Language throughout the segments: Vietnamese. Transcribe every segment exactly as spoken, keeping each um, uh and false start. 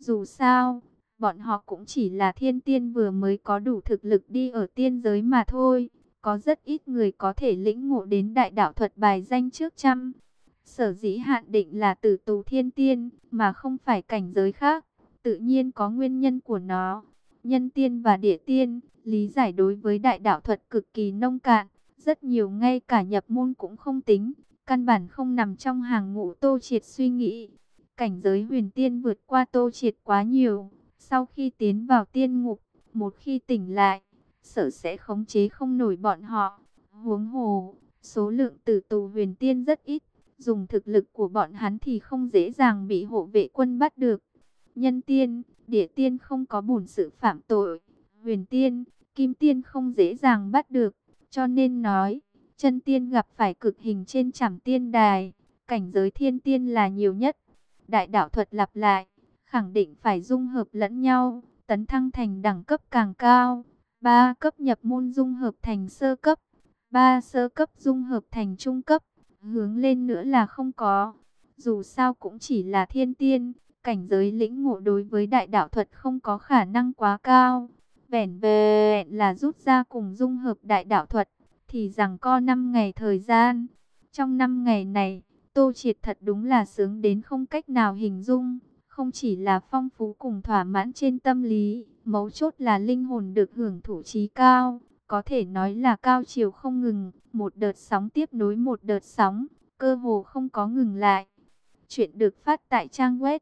Dù sao, bọn họ cũng chỉ là thiên tiên vừa mới có đủ thực lực đi ở tiên giới mà thôi. Có rất ít người có thể lĩnh ngộ đến đại đạo thuật bài danh trước trăm. Sở dĩ hạn định là tử tù thiên tiên, mà không phải cảnh giới khác, tự nhiên có nguyên nhân của nó. Nhân tiên và địa tiên, lý giải đối với đại đạo thuật cực kỳ nông cạn, rất nhiều ngay cả nhập môn cũng không tính, căn bản không nằm trong hàng ngũ Tô Triệt suy nghĩ. Cảnh giới huyền tiên vượt qua Tô Triệt quá nhiều, sau khi tiến vào tiên ngục, một khi tỉnh lại, sợ sẽ khống chế không nổi bọn họ. Huống hồ, số lượng tử tù huyền tiên rất ít, dùng thực lực của bọn hắn thì không dễ dàng bị hộ vệ quân bắt được. Nhân tiên, địa tiên không có bổn sự phạm tội, huyền tiên, kim tiên không dễ dàng bắt được, cho nên nói, chân tiên gặp phải cực hình trên trảm tiên đài, cảnh giới thiên tiên là nhiều nhất. Đại đạo thuật lặp lại, khẳng định phải dung hợp lẫn nhau, tấn thăng thành đẳng cấp càng cao. Ba cấp nhập môn dung hợp thành sơ cấp, ba sơ cấp dung hợp thành trung cấp, hướng lên nữa là không có. Dù sao cũng chỉ là thiên tiên, cảnh giới lĩnh ngộ đối với đại đạo thuật không có khả năng quá cao. Vẻn vẹn là rút ra cùng dung hợp đại đạo thuật, thì rằng co năm ngày thời gian. Trong năm ngày này, Tô Triệt thật đúng là sướng đến không cách nào hình dung. Không chỉ là phong phú cùng thỏa mãn trên tâm lý, mấu chốt là linh hồn được hưởng thụ trí cao. Có thể nói là cao chiều không ngừng, một đợt sóng tiếp nối một đợt sóng, cơ hồ không có ngừng lại. Chuyện được phát tại trang web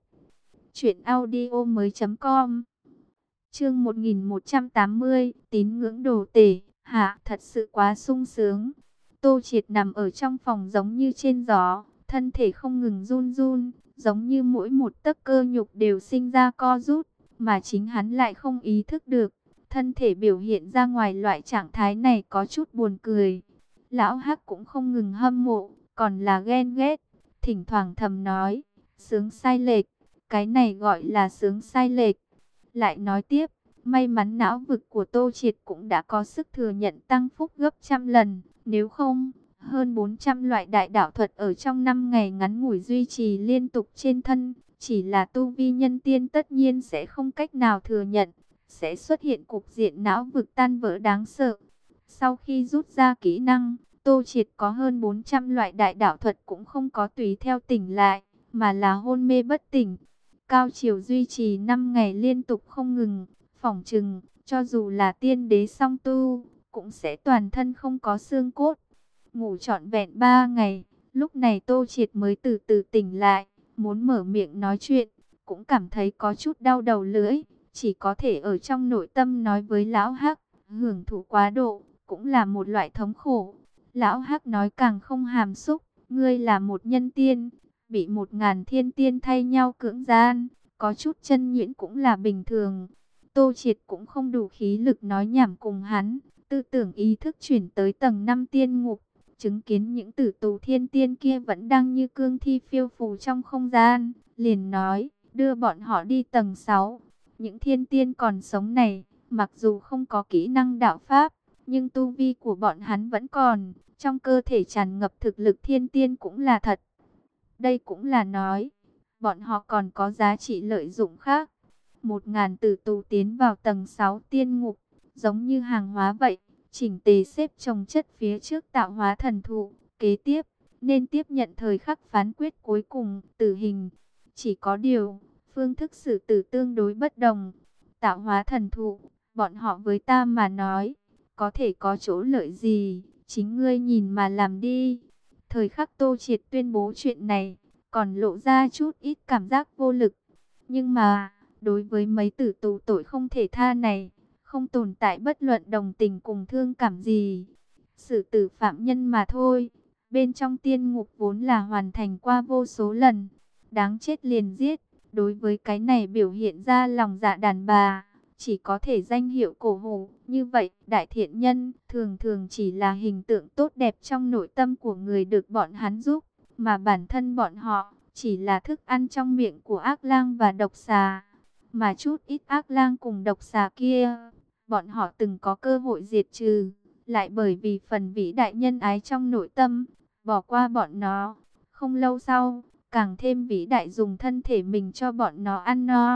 truyệnaudiomoi.com. Chương một nghìn một trăm tám mươi, tín ngưỡng đồ tể, hạ, thật sự quá sung sướng. Tô Triệt nằm ở trong phòng giống như trên gió, thân thể không ngừng run run, giống như mỗi một tấc cơ nhục đều sinh ra co rút, mà chính hắn lại không ý thức được. Thân thể biểu hiện ra ngoài loại trạng thái này có chút buồn cười. Lão Hắc cũng không ngừng hâm mộ, còn là ghen ghét, thỉnh thoảng thầm nói, sướng sai lệch, cái này gọi là sướng sai lệch. Lại nói tiếp, may mắn não vực của Tô Triệt cũng đã có sức thừa nhận tăng phúc gấp trăm lần, nếu không, hơn bốn trăm loại đại đạo thuật ở trong năm ngày ngắn ngủi duy trì liên tục trên thân, chỉ là tu vi nhân tiên tất nhiên sẽ không cách nào thừa nhận, sẽ xuất hiện cục diện não vực tan vỡ đáng sợ. Sau khi rút ra kỹ năng, Tô Triệt có hơn bốn trăm loại đại đạo thuật cũng không có tùy theo tỉnh lại, mà là hôn mê bất tỉnh. Cao chiều duy trì năm ngày liên tục không ngừng, phỏng chừng, cho dù là tiên đế song tu, cũng sẽ toàn thân không có xương cốt. Ngủ trọn vẹn ba ngày, lúc này Tô Triệt mới từ từ tỉnh lại, muốn mở miệng nói chuyện, cũng cảm thấy có chút đau đầu lưỡi, chỉ có thể ở trong nội tâm nói với Lão Hắc, hưởng thụ quá độ, cũng là một loại thống khổ. Lão Hắc nói càng không hàm xúc, ngươi là một nhân tiên, bị một ngàn thiên tiên thay nhau cưỡng gian, có chút chân nhuyễn cũng là bình thường. Tô Triệt cũng không đủ khí lực nói nhảm cùng hắn, tư tưởng ý thức chuyển tới tầng năm tiên ngục, chứng kiến những tử tù thiên tiên kia vẫn đang như cương thi phiêu phù trong không gian, liền nói, đưa bọn họ đi tầng sáu. Những thiên tiên còn sống này, mặc dù không có kỹ năng đạo pháp, nhưng tu vi của bọn hắn vẫn còn, trong cơ thể tràn ngập thực lực thiên tiên cũng là thật. Đây cũng là nói, bọn họ còn có giá trị lợi dụng khác. Một ngàn tử tù tiến vào tầng sáu tiên ngục, giống như hàng hóa vậy, chỉnh tề xếp chồng chất phía trước tạo hóa thần thụ. Kế tiếp, nên tiếp nhận thời khắc phán quyết cuối cùng, tử hình. Chỉ có điều, phương thức xử tử tương đối bất đồng. Tạo hóa thần thụ, bọn họ với ta mà nói, có thể có chỗ lợi gì, chính ngươi nhìn mà làm đi. Thời khắc Tô Triệt tuyên bố chuyện này, còn lộ ra chút ít cảm giác vô lực. Nhưng mà, đối với mấy tử tù tội không thể tha này, không tồn tại bất luận đồng tình cùng thương cảm gì. Xử tử phạm nhân mà thôi. Bên trong tiên ngục vốn là hoàn thành qua vô số lần. Đáng chết liền giết. Đối với cái này biểu hiện ra lòng dạ đàn bà, chỉ có thể danh hiệu cổ hủ. Như vậy, đại thiện nhân thường thường chỉ là hình tượng tốt đẹp trong nội tâm của người được bọn hắn giúp, mà bản thân bọn họ chỉ là thức ăn trong miệng của ác lang và độc xà. Mà chút ít ác lang cùng độc xà kia, bọn họ từng có cơ hội diệt trừ, lại bởi vì phần vĩ đại nhân ái trong nội tâm, bỏ qua bọn nó. Không lâu sau, càng thêm vĩ đại dùng thân thể mình cho bọn nó ăn no.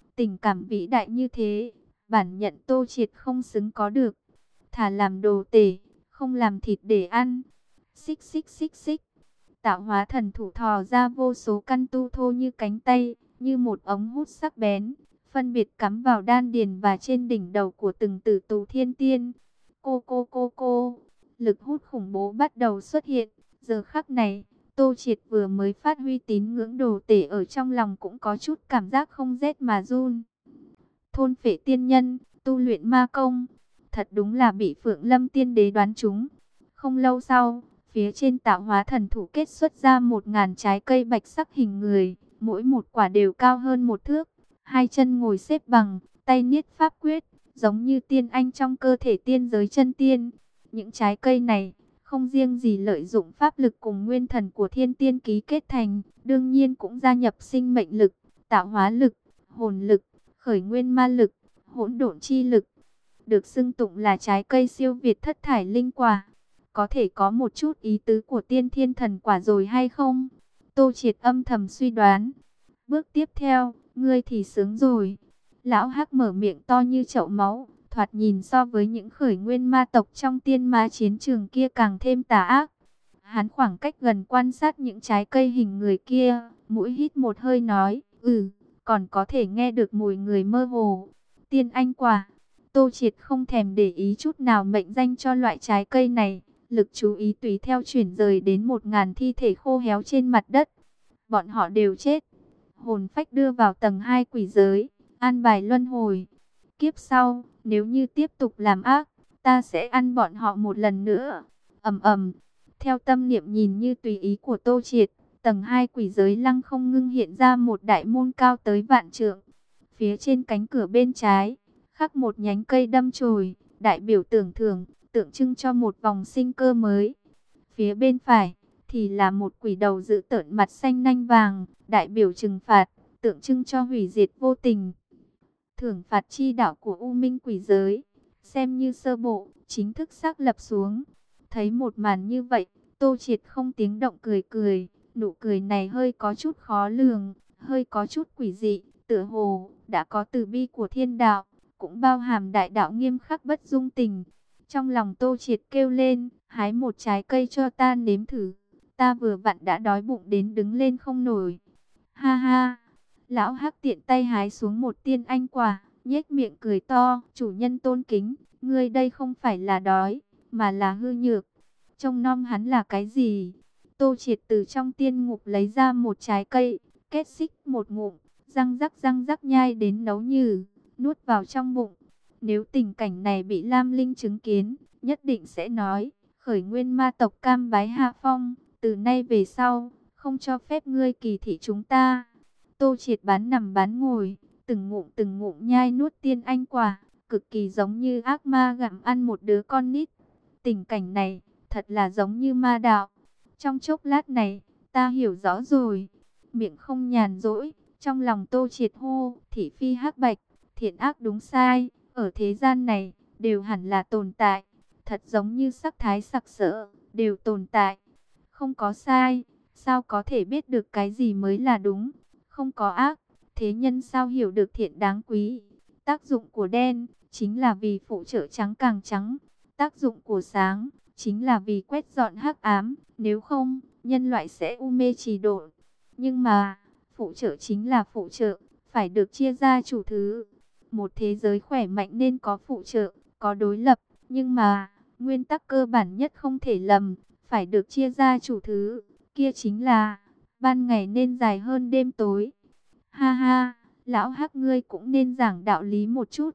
Tình cảm vĩ đại như thế, bản nhận Tô Triệt không xứng có được. Thà làm đồ tể, không làm thịt để ăn. Xích xích xích xích. Tạo hóa thần thủ thò ra vô số căn tu thô như cánh tay, như một ống hút sắc bén, phân biệt cắm vào đan điền và trên đỉnh đầu của từng tử tù thiên tiên. Cô cô cô cô, lực hút khủng bố bắt đầu xuất hiện. Giờ khắc này, Tô Triệt vừa mới phát huy tín ngưỡng đồ tể ở trong lòng cũng có chút cảm giác không rét mà run. Thôn phệ tiên nhân, tu luyện ma công, thật đúng là bị Phượng Lâm Tiên Đế đoán trúng. Không lâu sau, phía trên tạo hóa thần thủ kết xuất ra một ngàn trái cây bạch sắc hình người, mỗi một quả đều cao hơn một thước, hai chân ngồi xếp bằng, tay niết pháp quyết, giống như tiên anh trong cơ thể tiên giới chân tiên. Những trái cây này, không riêng gì lợi dụng pháp lực cùng nguyên thần của thiên tiên ký kết thành, đương nhiên cũng gia nhập sinh mệnh lực, tạo hóa lực, hồn lực, khởi nguyên ma lực, hỗn độn chi lực. Được xưng tụng là trái cây siêu việt thất thải linh quả. Có thể có một chút ý tứ của tiên thiên thần quả rồi hay không? Tô Triệt âm thầm suy đoán. Bước tiếp theo, ngươi thì sướng rồi. Lão Hắc mở miệng to như chậu máu, thoạt nhìn so với những khởi nguyên ma tộc trong tiên ma chiến trường kia càng thêm tà ác. Hắn khoảng cách gần quan sát những trái cây hình người kia, mũi hít một hơi nói, ừ, còn có thể nghe được mùi người mơ hồ. Tiên anh quả. Tô Triệt không thèm để ý chút nào mệnh danh cho loại trái cây này, lực chú ý tùy theo chuyển rời đến một ngàn thi thể khô héo trên mặt đất. Bọn họ đều chết. Hồn phách đưa vào tầng hai quỷ giới, an bài luân hồi. Kiếp sau, nếu như tiếp tục làm ác, ta sẽ ăn bọn họ một lần nữa. Ầm ầm. Theo tâm niệm nhìn như tùy ý của Tô Triệt, tầng hai quỷ giới lăng không ngưng hiện ra một đại môn cao tới vạn trượng. Phía trên cánh cửa bên trái, khắc một nhánh cây đâm chồi, đại biểu tưởng thưởng, tượng trưng cho một vòng sinh cơ mới. Phía bên phải thì là một quỷ đầu dữ tợn mặt xanh nanh vàng, đại biểu trừng phạt, tượng trưng cho hủy diệt vô tình. Thưởng phạt chi đạo của U Minh quỷ giới, xem như sơ bộ, chính thức xác lập xuống. Thấy một màn như vậy, Tô Triệt không tiếng động cười cười, nụ cười này hơi có chút khó lường, hơi có chút quỷ dị, tựa hồ đã có từ bi của thiên đạo, cũng bao hàm đại đạo nghiêm khắc bất dung tình. Trong lòng Tô Triệt kêu lên, hái một trái cây cho ta nếm thử, ta vừa vặn đã đói bụng đến đứng lên không nổi. Ha ha, lão Hắc tiện tay hái xuống một tiên anh quả, nhếch miệng cười to, chủ nhân tôn kính, ngươi đây không phải là đói, mà là hư nhược. Trông nom hắn là cái gì? Tô Triệt từ trong tiên ngục lấy ra một trái cây, kết xích một ngụm, răng rắc răng rắc nhai đến nấu nhừ, nuốt vào trong bụng. Nếu tình cảnh này bị Lam Linh chứng kiến, nhất định sẽ nói, khởi nguyên ma tộc cam bái hạ phong, từ nay về sau, không cho phép ngươi kỳ thị chúng ta. Tô Triệt bán nằm bán ngồi, từng ngụm từng ngụm nhai nuốt tiên anh quả, cực kỳ giống như ác ma gặm ăn một đứa con nít. Tình cảnh này, thật là giống như ma đạo. Trong chốc lát này, ta hiểu rõ rồi. Miệng không nhàn rỗi, trong lòng Tô Triệt hô, thị phi hắc bạch, thiện ác đúng sai, ở thế gian này, đều hẳn là tồn tại. Thật giống như sắc thái sặc sỡ, đều tồn tại. Không có sai, sao có thể biết được cái gì mới là đúng. Không có ác, thế nhân sao hiểu được thiện đáng quý. Tác dụng của đen, chính là vì phụ trợ trắng càng trắng. Tác dụng của sáng, chính là vì quét dọn hắc ám. Nếu không, nhân loại sẽ u mê trì độn. Nhưng mà, phụ trợ chính là phụ trợ, phải được chia ra chủ thứ. Một thế giới khỏe mạnh nên có phụ trợ, có đối lập. Nhưng mà, nguyên tắc cơ bản nhất không thể lầm, phải được chia ra chủ thứ. Kia chính là, ban ngày nên dài hơn đêm tối. Ha ha, lão Hắc ngươi cũng nên giảng đạo lý một chút.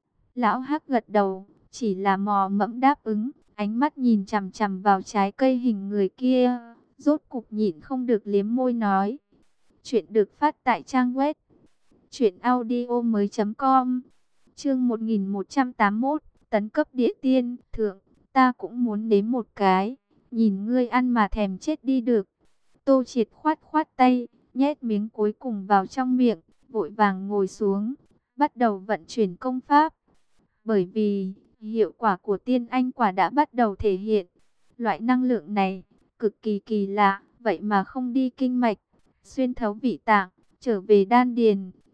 Lão Hắc gật đầu, chỉ là mò mẫm đáp ứng, ánh mắt nhìn chằm chằm vào trái cây hình người kia, rốt cục nhịn không được liếm môi nói. Chuyện được phát tại trang web truyện audio mới chấm com. Chương một nghìn một trăm tám mươi mốt, tấn cấp địa tiên, thượng, ta cũng muốn nếm một cái, nhìn ngươi ăn mà thèm chết đi được. Tô Triệt khoát khoát tay, nhét miếng cuối cùng vào trong miệng, vội vàng ngồi xuống, bắt đầu vận chuyển công pháp. Bởi vì, hiệu quả của tiên anh quả đã bắt đầu thể hiện. Loại năng lượng này, cực kỳ kỳ lạ, vậy mà không đi kinh mạch, xuyên thấu vị tạng, trở về đan điền,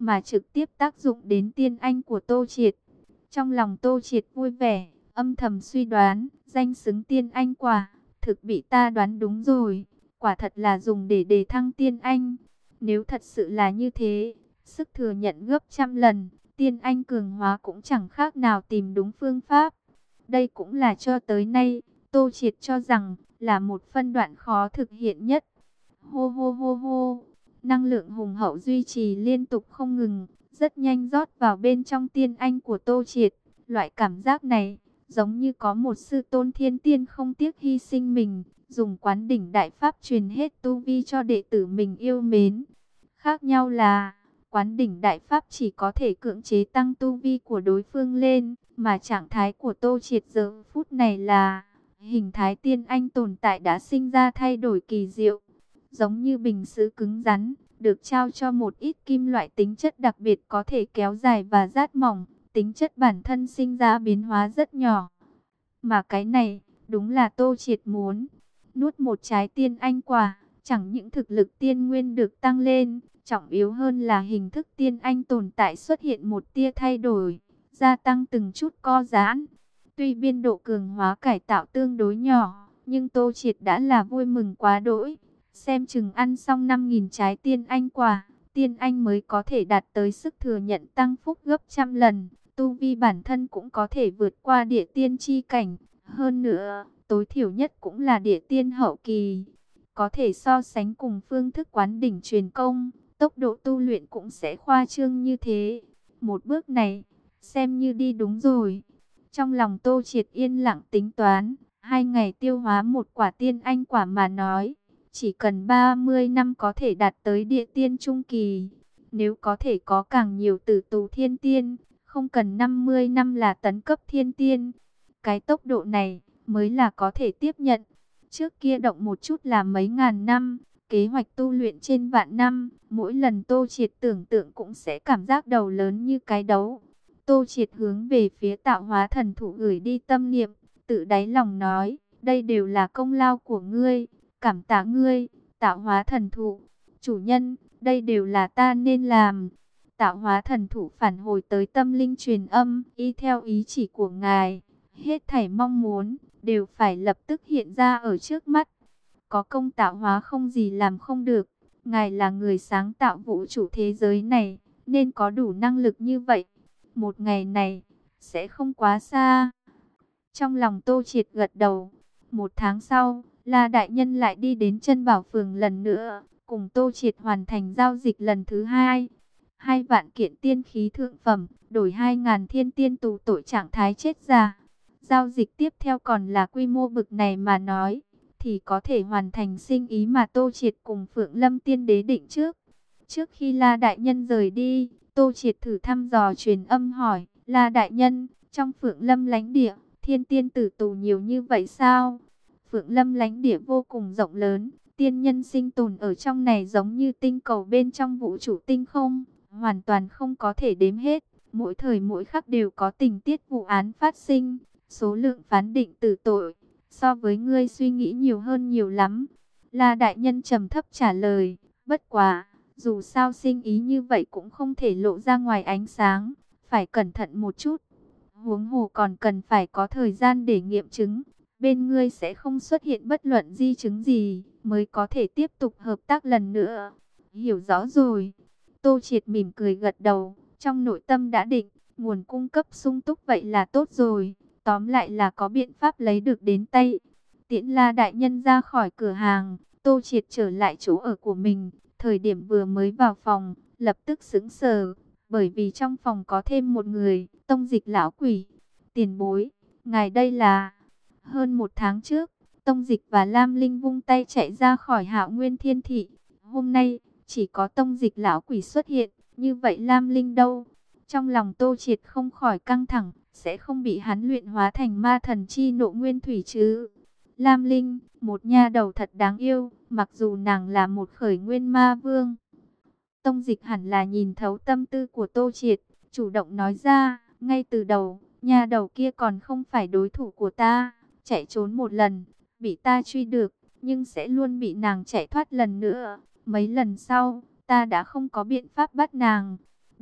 mà trực tiếp tác dụng đến tiên anh của Tô Triệt. Trong lòng Tô Triệt vui vẻ, âm thầm suy đoán, danh xứng tiên anh quả, thực bị ta đoán đúng rồi, quả thật là dùng để đề thăng tiên anh. Nếu thật sự là như thế, sức thừa nhận gấp trăm lần, tiên anh cường hóa cũng chẳng khác nào tìm đúng phương pháp. Đây cũng là cho tới nay, Tô Triệt cho rằng là một phân đoạn khó thực hiện nhất. Hô hô hô hô, năng lượng hùng hậu duy trì liên tục không ngừng, rất nhanh rót vào bên trong tiên anh của Tô Triệt. Loại cảm giác này, giống như có một sư tôn thiên tiên không tiếc hy sinh mình, dùng quán đỉnh đại pháp truyền hết tu vi cho đệ tử mình yêu mến. Khác nhau là, quán đỉnh đại pháp chỉ có thể cưỡng chế tăng tu vi của đối phương lên, mà trạng thái của Tô Triệt giờ phút này là, hình thái tiên anh tồn tại đã sinh ra thay đổi kỳ diệu. Giống như bình sứ cứng rắn, được trao cho một ít kim loại tính chất đặc biệt có thể kéo dài và rát mỏng, tính chất bản thân sinh ra biến hóa rất nhỏ. Mà cái này, đúng là Tô Triệt muốn. Nuốt một trái tiên anh quả, chẳng những thực lực tiên nguyên được tăng lên, trọng yếu hơn là hình thức tiên anh tồn tại xuất hiện một tia thay đổi, gia tăng từng chút co giãn. Tuy biên độ cường hóa cải tạo tương đối nhỏ, nhưng Tô Triệt đã là vui mừng quá đỗi. Xem chừng ăn xong năm nghìn trái tiên anh quả, tiên anh mới có thể đạt tới sức thừa nhận tăng phúc gấp trăm lần. Tu vi bản thân cũng có thể vượt qua địa tiên chi cảnh. Hơn nữa, tối thiểu nhất cũng là địa tiên hậu kỳ. Có thể so sánh cùng phương thức quán đỉnh truyền công, tốc độ tu luyện cũng sẽ khoa trương như thế. Một bước này, xem như đi đúng rồi. Trong lòng Tô Triệt yên lặng tính toán, hai ngày tiêu hóa một quả tiên anh quả mà nói. Chỉ cần ba mươi năm có thể đạt tới địa tiên trung kỳ. Nếu có thể có càng nhiều tử tù thiên tiên, không cần năm mươi năm là tấn cấp thiên tiên. Cái tốc độ này mới là có thể tiếp nhận. Trước kia động một chút là mấy ngàn năm, kế hoạch tu luyện trên vạn năm. Mỗi lần Tô Triệt tưởng tượng cũng sẽ cảm giác đầu lớn như cái đấu. Tô Triệt hướng về phía tạo hóa thần thủ gửi đi tâm niệm, tự đáy lòng nói, đây đều là công lao của ngươi. Cảm tạ ngươi, tạo hóa thần thụ. Chủ nhân, đây đều là ta nên làm. Tạo hóa thần thụ phản hồi tới tâm linh truyền âm, y theo ý chỉ của ngài. Hết thảy mong muốn, đều phải lập tức hiện ra ở trước mắt. Có công tạo hóa không gì làm không được. Ngài là người sáng tạo vũ trụ thế giới này, nên có đủ năng lực như vậy. Một ngày này, sẽ không quá xa. Trong lòng Tô Triệt gật đầu. Một tháng sau, La Đại Nhân lại đi đến Chân Bảo Phường lần nữa, cùng Tô Triệt hoàn thành giao dịch lần thứ hai. Hai vạn kiện tiên khí thượng phẩm, đổi hai ngàn thiên tiên tù tội trạng thái chết già. Giao dịch tiếp theo còn là quy mô bực này mà nói, thì có thể hoàn thành sinh ý mà Tô Triệt cùng Phượng Lâm Tiên Đế định trước. Trước khi La Đại Nhân rời đi, Tô Triệt thử thăm dò truyền âm hỏi, La Đại Nhân, trong Phượng Lâm lãnh địa, thiên tiên tử tù nhiều như vậy sao? Phượng Lâm lãnh địa vô cùng rộng lớn, tiên nhân sinh tồn ở trong này giống như tinh cầu bên trong vũ trụ tinh không, hoàn toàn không có thể đếm hết. Mỗi thời mỗi khắc đều có tình tiết vụ án phát sinh, số lượng phán định tử tội, so với ngươi suy nghĩ nhiều hơn nhiều lắm. La Đại Nhân trầm thấp trả lời, bất quá, dù sao sinh ý như vậy cũng không thể lộ ra ngoài ánh sáng, phải cẩn thận một chút. Huống hồ còn cần phải có thời gian để nghiệm chứng. Bên ngươi sẽ không xuất hiện bất luận di chứng gì, mới có thể tiếp tục hợp tác lần nữa. Hiểu rõ rồi. Tô Triệt mỉm cười gật đầu, trong nội tâm đã định, nguồn cung cấp sung túc vậy là tốt rồi. Tóm lại là có biện pháp lấy được đến tay. Tiễn La Đại Nhân ra khỏi cửa hàng, Tô Triệt trở lại chỗ ở của mình. Thời điểm vừa mới vào phòng, lập tức sững sờ, bởi vì trong phòng có thêm một người, Tông Dịch lão quỷ. Tiền bối, ngài đây là... Hơn một tháng trước, Tông Dịch và Lam Linh vung tay chạy ra khỏi Hạo Nguyên Thiên Thị. Hôm nay, chỉ có Tông Dịch lão quỷ xuất hiện, như vậy Lam Linh đâu? Trong lòng Tô Triệt không khỏi căng thẳng, sẽ không bị hắn luyện hóa thành ma thần chi nộ nguyên thủy chứ? Lam Linh, một nha đầu thật đáng yêu, mặc dù nàng là một khởi nguyên ma vương. Tông Dịch hẳn là nhìn thấu tâm tư của Tô Triệt, chủ động nói ra, ngay từ đầu, nha đầu kia còn không phải đối thủ của ta. Chạy trốn một lần, bị ta truy được, nhưng sẽ luôn bị nàng chạy thoát lần nữa. Mấy lần sau, ta đã không có biện pháp bắt nàng.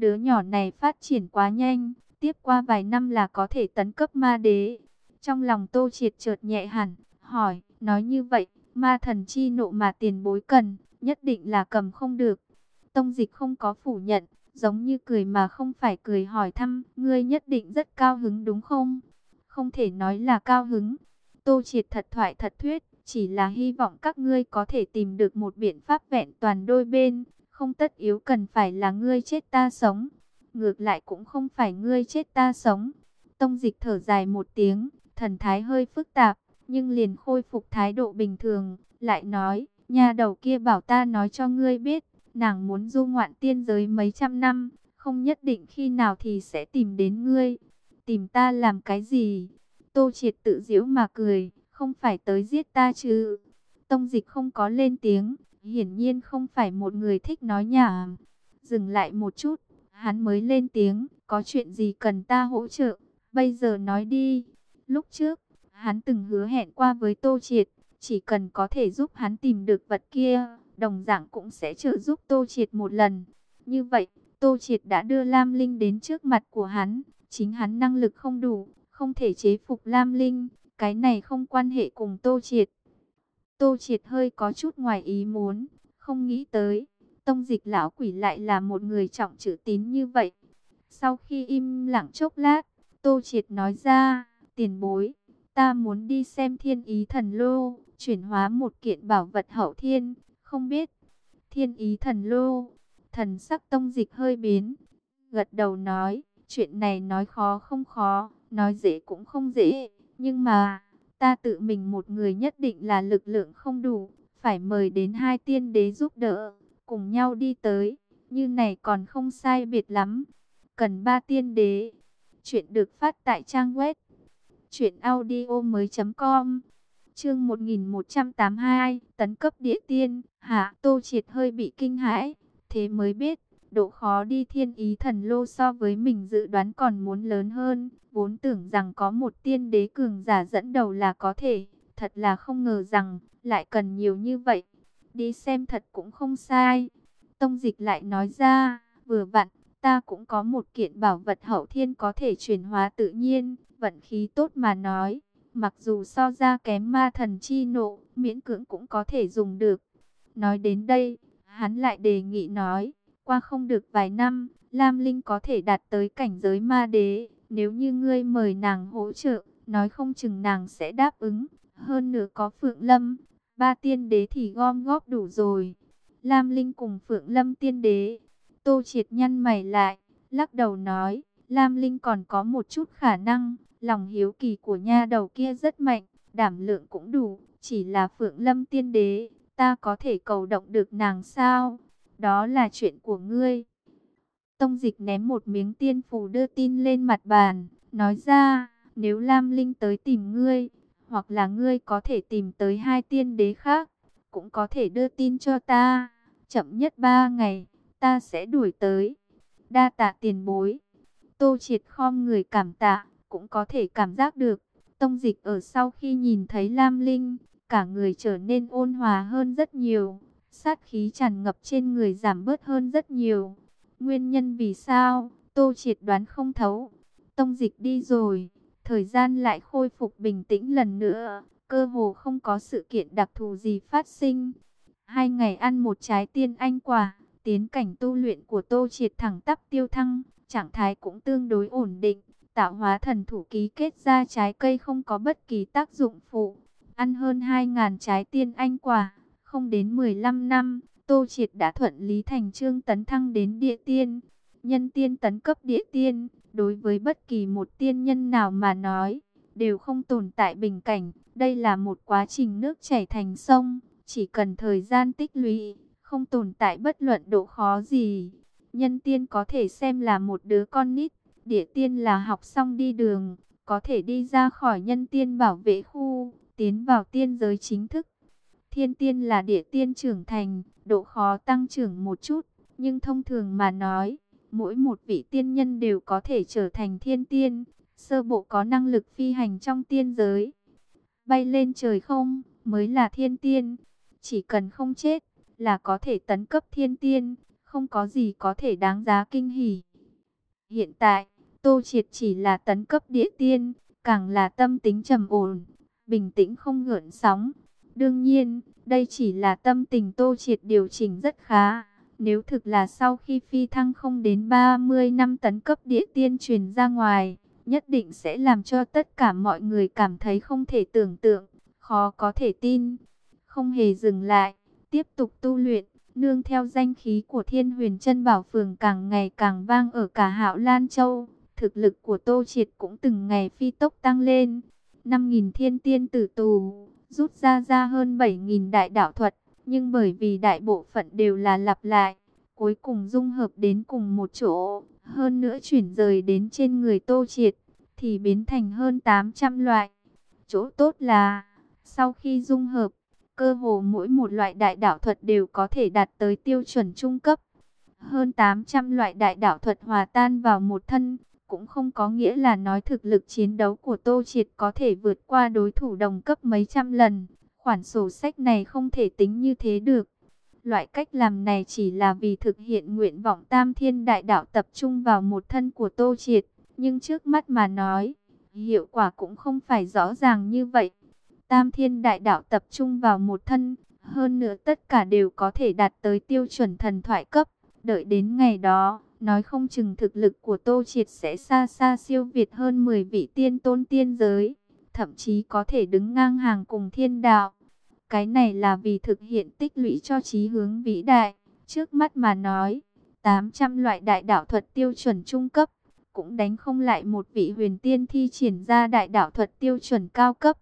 Đứa nhỏ này phát triển quá nhanh, tiếp qua vài năm là có thể tấn cấp ma đế. Trong lòng Tô Triệt chợt nhẹ hẳn, hỏi, nói như vậy, ma thần chi nộ mà tiền bối cần, nhất định là cầm không được. Tông Dịch không có phủ nhận, giống như cười mà không phải cười, hỏi thăm, ngươi nhất định rất cao hứng đúng không? Không thể nói là cao hứng. Tô Triệt thật thoại thật thuyết, chỉ là hy vọng các ngươi có thể tìm được một biện pháp vẹn toàn đôi bên, không tất yếu cần phải là ngươi chết ta sống. Ngược lại cũng không phải ngươi chết ta sống. Tông Dịch thở dài một tiếng, thần thái hơi phức tạp, nhưng liền khôi phục thái độ bình thường, lại nói, nhà đầu kia bảo ta nói cho ngươi biết, nàng muốn du ngoạn tiên giới mấy trăm năm, không nhất định khi nào thì sẽ tìm đến ngươi. Tìm ta làm cái gì? Tô Triệt tự giễu mà cười, không phải tới giết ta chứ? Tông Dịch không có lên tiếng, hiển nhiên không phải một người thích nói nhảm. Dừng lại một chút, hắn mới lên tiếng, có chuyện gì cần ta hỗ trợ? Bây giờ nói đi. Lúc trước, hắn từng hứa hẹn qua với Tô Triệt, chỉ cần có thể giúp hắn tìm được vật kia, đồng dạng cũng sẽ trợ giúp Tô Triệt một lần. Như vậy, Tô Triệt đã đưa Lam Linh đến trước mặt của hắn, chính hắn năng lực không đủ, không thể chế phục Lam Linh, cái này không quan hệ cùng Tô Triệt. Tô Triệt hơi có chút ngoài ý muốn, không nghĩ tới, Tông Dịch lão quỷ lại là một người trọng chữ tín như vậy. Sau khi im lặng chốc lát, Tô Triệt nói ra, tiền bối, ta muốn đi xem Thiên Ý Thần Lô, chuyển hóa một kiện bảo vật hậu thiên, không biết. Thiên Ý Thần Lô, thần sắc Tông Dịch hơi biến, gật đầu nói, chuyện này nói khó không khó, nói dễ cũng không dễ, nhưng mà, ta tự mình một người nhất định là lực lượng không đủ, phải mời đến hai tiên đế giúp đỡ, cùng nhau đi tới, như này còn không sai biệt lắm, cần ba tiên đế. Chuyện được phát tại trang web truyện audio mới chấm com. Chương một nghìn một trăm tám mươi hai, tấn cấp địa tiên. Hạ Tô Triệt hơi bị kinh hãi, thế mới biết độ khó đi Thiên Ý Thần Lô so với mình dự đoán còn muốn lớn hơn. Vốn tưởng rằng có một tiên đế cường giả dẫn đầu là có thể, thật là không ngờ rằng lại cần nhiều như vậy. Đi xem thật cũng không sai. Tông Dịch lại nói ra, vừa vặn, ta cũng có một kiện bảo vật hậu thiên có thể chuyển hóa tự nhiên, vận khí tốt mà nói, mặc dù so ra kém ma thần chi nộ, miễn cưỡng cũng có thể dùng được. Nói đến đây, hắn lại đề nghị nói, qua không được vài năm, Lam Linh có thể đạt tới cảnh giới ma đế, nếu như ngươi mời nàng hỗ trợ, nói không chừng nàng sẽ đáp ứng, hơn nữa có Phượng Lâm, ba tiên đế thì gom góp đủ rồi. Lam Linh cùng Phượng Lâm tiên đế. Tô Triệt nhăn mày lại, lắc đầu nói, Lam Linh còn có một chút khả năng, lòng hiếu kỳ của nha đầu kia rất mạnh, đảm lượng cũng đủ, chỉ là Phượng Lâm tiên đế, ta có thể cầu động được nàng sao? Đó là chuyện của ngươi. Tông Dịch ném một miếng tiên phù đưa tin lên mặt bàn, nói ra, nếu Lam Linh tới tìm ngươi, hoặc là ngươi có thể tìm tới hai tiên đế khác, cũng có thể đưa tin cho ta, chậm nhất ba ngày, ta sẽ đuổi tới. Đa tạ tiền bối. Tô Triệt khom người cảm tạ, cũng có thể cảm giác được, Tông Dịch ở sau khi nhìn thấy Lam Linh, cả người trở nên ôn hòa hơn rất nhiều, sát khí tràn ngập trên người giảm bớt hơn rất nhiều. Nguyên nhân vì sao, Tô Triệt đoán không thấu. Tông Dịch đi rồi, thời gian lại khôi phục bình tĩnh lần nữa, cơ hồ không có sự kiện đặc thù gì phát sinh. Hai ngày ăn một trái tiên anh quả, tiến cảnh tu luyện của Tô Triệt thẳng tắp tiêu thăng, trạng thái cũng tương đối ổn định. Tạo hóa thần thủ ký kết ra trái cây không có bất kỳ tác dụng phụ. Ăn hơn hai nghìn trái tiên anh quả, không đến mười lăm năm, Tô Triệt đã thuận lý thành chương tấn thăng đến địa tiên. Nhân tiên tấn cấp địa tiên, đối với bất kỳ một tiên nhân nào mà nói, đều không tồn tại bình cảnh. Đây là một quá trình nước chảy thành sông, chỉ cần thời gian tích lũy, không tồn tại bất luận độ khó gì. Nhân tiên có thể xem là một đứa con nít, địa tiên là học xong đi đường, có thể đi ra khỏi nhân tiên bảo vệ khu, tiến vào tiên giới chính thức. Thiên tiên là địa tiên trưởng thành, độ khó tăng trưởng một chút, nhưng thông thường mà nói, mỗi một vị tiên nhân đều có thể trở thành thiên tiên, sơ bộ có năng lực phi hành trong tiên giới. Bay lên trời không, mới là thiên tiên, chỉ cần không chết, là có thể tấn cấp thiên tiên, không có gì có thể đáng giá kinh hỉ. Hiện tại, Tô Triệt chỉ là tấn cấp địa tiên, càng là tâm tính trầm ổn, bình tĩnh không gợn sóng. Đương nhiên, đây chỉ là tâm tình Tô Triệt điều chỉnh rất khá. Nếu thực là sau khi phi thăng không đến ba mươi năm tấn cấp địa tiên truyền ra ngoài, nhất định sẽ làm cho tất cả mọi người cảm thấy không thể tưởng tượng, khó có thể tin. Không hề dừng lại, tiếp tục tu luyện, nương theo danh khí của Thiên Huyền Chân Bảo Phường càng ngày càng vang ở cả Hạo Lan Châu, thực lực của Tô Triệt cũng từng ngày phi tốc tăng lên. năm nghìn thiên tiên tử tù, rút ra ra hơn bảy nghìn đại đạo thuật, nhưng bởi vì đại bộ phận đều là lặp lại, cuối cùng dung hợp đến cùng một chỗ, hơn nữa chuyển rời đến trên người Tô Triệt, thì biến thành hơn tám trăm loại. Chỗ tốt là, sau khi dung hợp, cơ hồ mỗi một loại đại đạo thuật đều có thể đạt tới tiêu chuẩn trung cấp. Hơn tám trăm loại đại đạo thuật hòa tan vào một thân, cũng không có nghĩa là nói thực lực chiến đấu của Tô Triệt có thể vượt qua đối thủ đồng cấp mấy trăm lần. Khoản sổ sách này không thể tính như thế được. Loại cách làm này chỉ là vì thực hiện nguyện vọng Tam Thiên Đại Đạo tập trung vào một thân của Tô Triệt. Nhưng trước mắt mà nói, hiệu quả cũng không phải rõ ràng như vậy. Tam Thiên Đại Đạo tập trung vào một thân, hơn nữa tất cả đều có thể đạt tới tiêu chuẩn thần thoại cấp. Đợi đến ngày đó, nói không chừng thực lực của Tô Triệt sẽ xa xa siêu việt hơn mười vị tiên tôn tiên giới, thậm chí có thể đứng ngang hàng cùng thiên đạo. Cái này là vì thực hiện tích lũy cho chí hướng vĩ đại. Trước mắt mà nói, tám trăm loại đại đạo thuật tiêu chuẩn trung cấp, cũng đánh không lại một vị huyền tiên thi triển ra đại đạo thuật tiêu chuẩn cao cấp.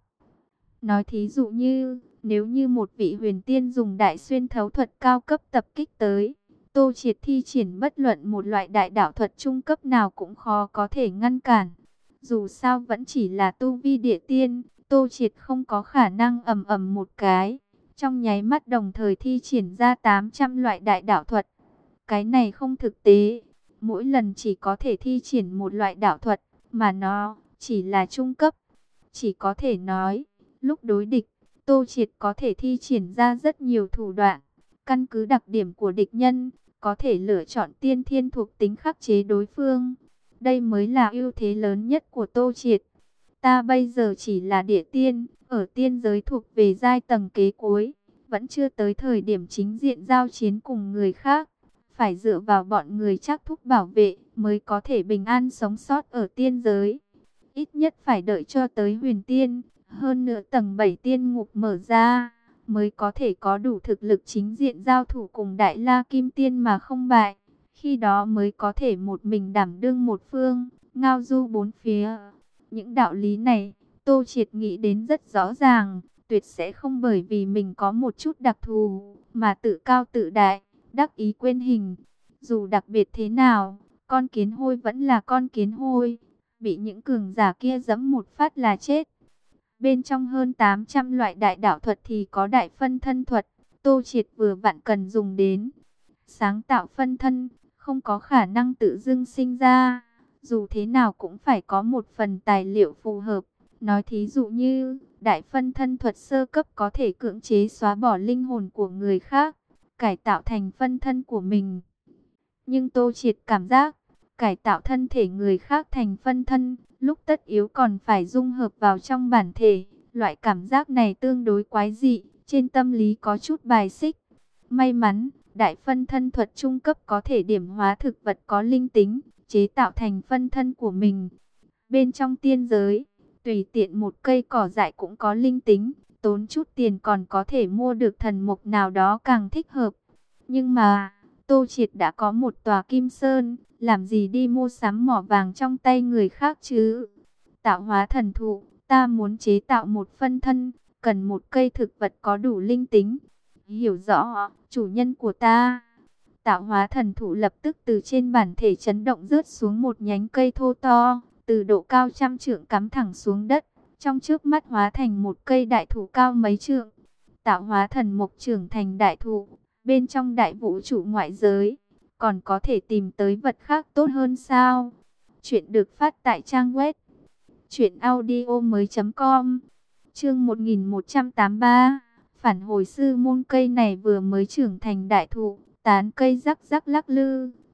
Nói thí dụ như, nếu như một vị huyền tiên dùng đại xuyên thấu thuật cao cấp tập kích tới, Tô Triệt thi triển bất luận một loại đại đạo thuật trung cấp nào cũng khó có thể ngăn cản. Dù sao vẫn chỉ là tu vi địa tiên, Tô Triệt không có khả năng ầm ầm một cái, trong nháy mắt đồng thời thi triển ra tám trăm loại đại đạo thuật. Cái này không thực tế, mỗi lần chỉ có thể thi triển một loại đạo thuật, mà nó chỉ là trung cấp. Chỉ có thể nói, lúc đối địch, Tô Triệt có thể thi triển ra rất nhiều thủ đoạn. Căn cứ đặc điểm của địch nhân, có thể lựa chọn tiên thiên thuộc tính khắc chế đối phương. Đây mới là ưu thế lớn nhất của Tô Triệt. Ta bây giờ chỉ là địa tiên, ở tiên giới thuộc về giai tầng kế cuối, vẫn chưa tới thời điểm chính diện giao chiến cùng người khác. Phải dựa vào bọn người trác thúc bảo vệ mới có thể bình an sống sót ở tiên giới. Ít nhất phải đợi cho tới huyền tiên, hơn nữa tầng bảy tiên ngục mở ra, mới có thể có đủ thực lực chính diện giao thủ cùng Đại La Kim Tiên mà không bại. Khi đó mới có thể một mình đảm đương một phương, ngao du bốn phía. Những đạo lý này, Tô Triệt nghĩ đến rất rõ ràng, tuyệt sẽ không bởi vì mình có một chút đặc thù, mà tự cao tự đại, đắc ý quên hình. Dù đặc biệt thế nào, con kiến hôi vẫn là con kiến hôi, bị những cường giả kia giẫm một phát là chết. Bên trong hơn tám trăm loại đại đạo thuật thì có đại phân thân thuật, Tô Triệt vừa vặn cần dùng đến. Sáng tạo phân thân, không có khả năng tự dưng sinh ra, dù thế nào cũng phải có một phần tài liệu phù hợp. Nói thí dụ như, đại phân thân thuật sơ cấp có thể cưỡng chế xóa bỏ linh hồn của người khác, cải tạo thành phân thân của mình. Nhưng Tô Triệt cảm giác, cải tạo thân thể người khác thành phân thân, lúc tất yếu còn phải dung hợp vào trong bản thể. Loại cảm giác này tương đối quái dị, trên tâm lý có chút bài xích. May mắn, đại phân thân thuật trung cấp có thể điểm hóa thực vật có linh tính, chế tạo thành phân thân của mình. Bên trong tiên giới, tùy tiện một cây cỏ dại cũng có linh tính, tốn chút tiền còn có thể mua được thần mục nào đó càng thích hợp. Nhưng mà, Tô Triệt đã có một tòa kim sơn, làm gì đi mua sắm mỏ vàng trong tay người khác chứ? Tạo hóa thần thụ, ta muốn chế tạo một phân thân, cần một cây thực vật có đủ linh tính. Hiểu rõ, chủ nhân của ta. Tạo hóa thần thụ lập tức từ trên bản thể chấn động rớt xuống một nhánh cây thô to, từ độ cao trăm trượng cắm thẳng xuống đất, trong trước mắt hóa thành một cây đại thụ cao mấy trượng. Tạo hóa thần mục trưởng thành đại thụ, bên trong đại vũ trụ ngoại giới, còn có thể tìm tới vật khác tốt hơn sao? Chuyện được phát tại trang web truyện audio mới chấm com. Chương một nghìn một trăm tám mươi ba. Phản hồi sư môn. Cây này vừa mới trưởng thành đại thụ, tán cây rắc rắc lắc lư,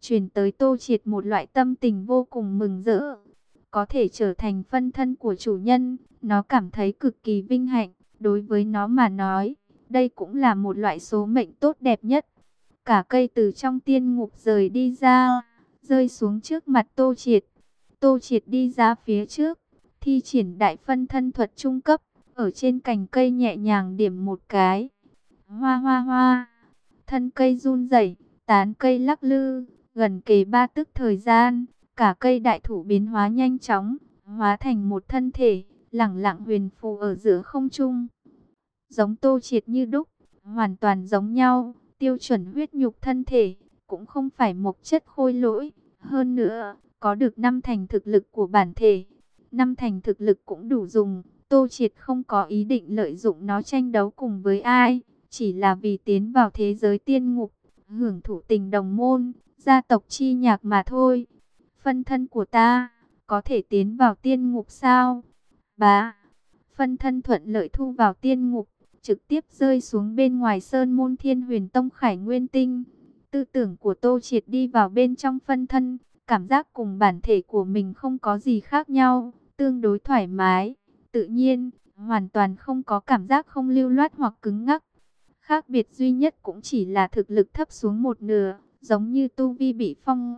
truyền tới Tô Triệt một loại tâm tình vô cùng mừng rỡ. Có thể trở thành phân thân của chủ nhân, nó cảm thấy cực kỳ vinh hạnh. Đối với nó mà nói, đây cũng là một loại số mệnh tốt đẹp nhất. Cả cây từ trong tiên ngục rời đi ra, rơi xuống trước mặt Tô Triệt. Tô Triệt đi ra phía trước, thi triển đại phân thân thuật trung cấp, ở trên cành cây nhẹ nhàng điểm một cái. Hoa hoa hoa, thân cây run rẩy, tán cây lắc lư, gần kề ba tức thời gian, cả cây đại thụ biến hóa nhanh chóng, hóa thành một thân thể, lẳng lặng huyền phù ở giữa không trung. Giống Tô Triệt như đúc, hoàn toàn giống nhau, tiêu chuẩn huyết nhục thân thể, cũng không phải mộc chất khôi lỗi. Hơn nữa, có được năm thành thực lực của bản thể. Năm thành thực lực cũng đủ dùng, Tô Triệt không có ý định lợi dụng nó tranh đấu cùng với ai, chỉ là vì tiến vào thế giới tiên ngục, hưởng thụ tình đồng môn, gia tộc chi nhạc mà thôi. Phân thân của ta, có thể tiến vào tiên ngục sao? Bá, phân thân thuận lợi thu vào tiên ngục, trực tiếp rơi xuống bên ngoài sơn môn Thiên Huyền Tông Khải Nguyên Tinh. Tư tưởng của Tô Triệt đi vào bên trong phân thân, cảm giác cùng bản thể của mình không có gì khác nhau, tương đối thoải mái, tự nhiên, hoàn toàn không có cảm giác không lưu loát hoặc cứng ngắc. Khác biệt duy nhất cũng chỉ là thực lực thấp xuống một nửa, giống như tu vi bị phong